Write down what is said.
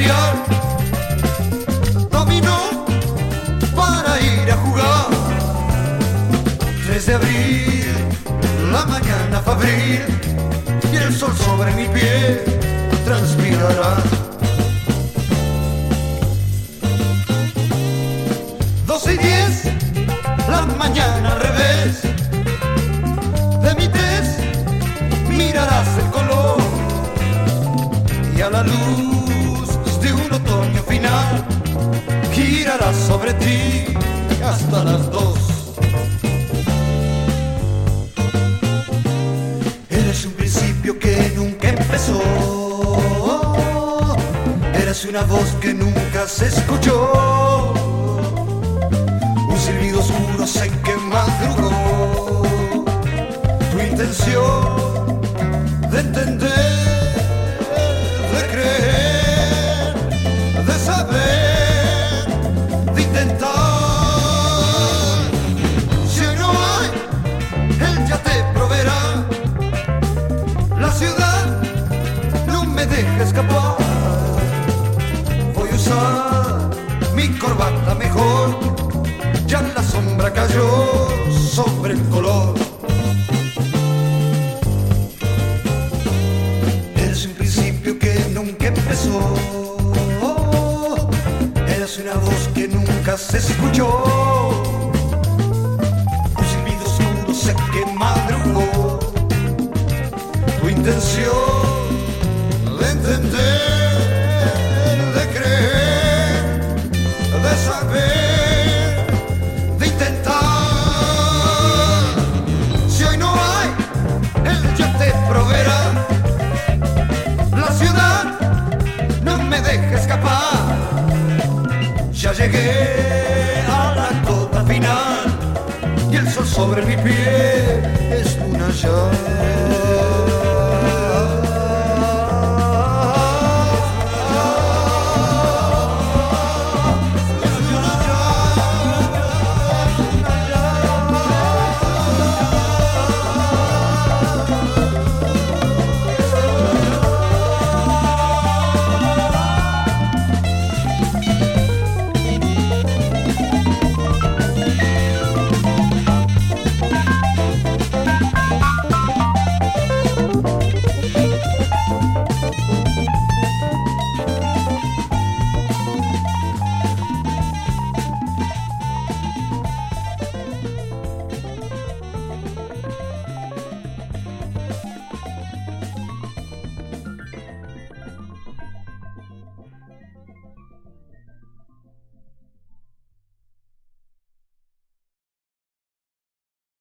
billar, dominó para ir a jugar. 3 de abril, la mañana fabril, y el sol sobre mi piel transpirará. 12:10, la mañana al revés, de mi tez mirarás el color, y a la luz de un otoño final girarás sobre ti hasta las 2. Eres un principio que nunca empezó, eres una voz que nunca se escuchó, un silbido oscuro sé que madrugó, tu intención de entender, de creer, de saber, de intentar. Si hoy no hay, él ya te proveerá. La ciudad no me deja escapar. Voy a usar mi corbata mejor, ya la sombra cayó sobre el color. Eres un principio que nunca empezó, eres una voz que nunca se escuchó, un silbido oscuro sé que madrugó, tu intención de entender, de creer, de saber, de intentar. Si hoy no hay, él ya te proveerá. La ciudad no me deja escapar. Ya llegué a la cota final y el sol sobre mi piel es una llave.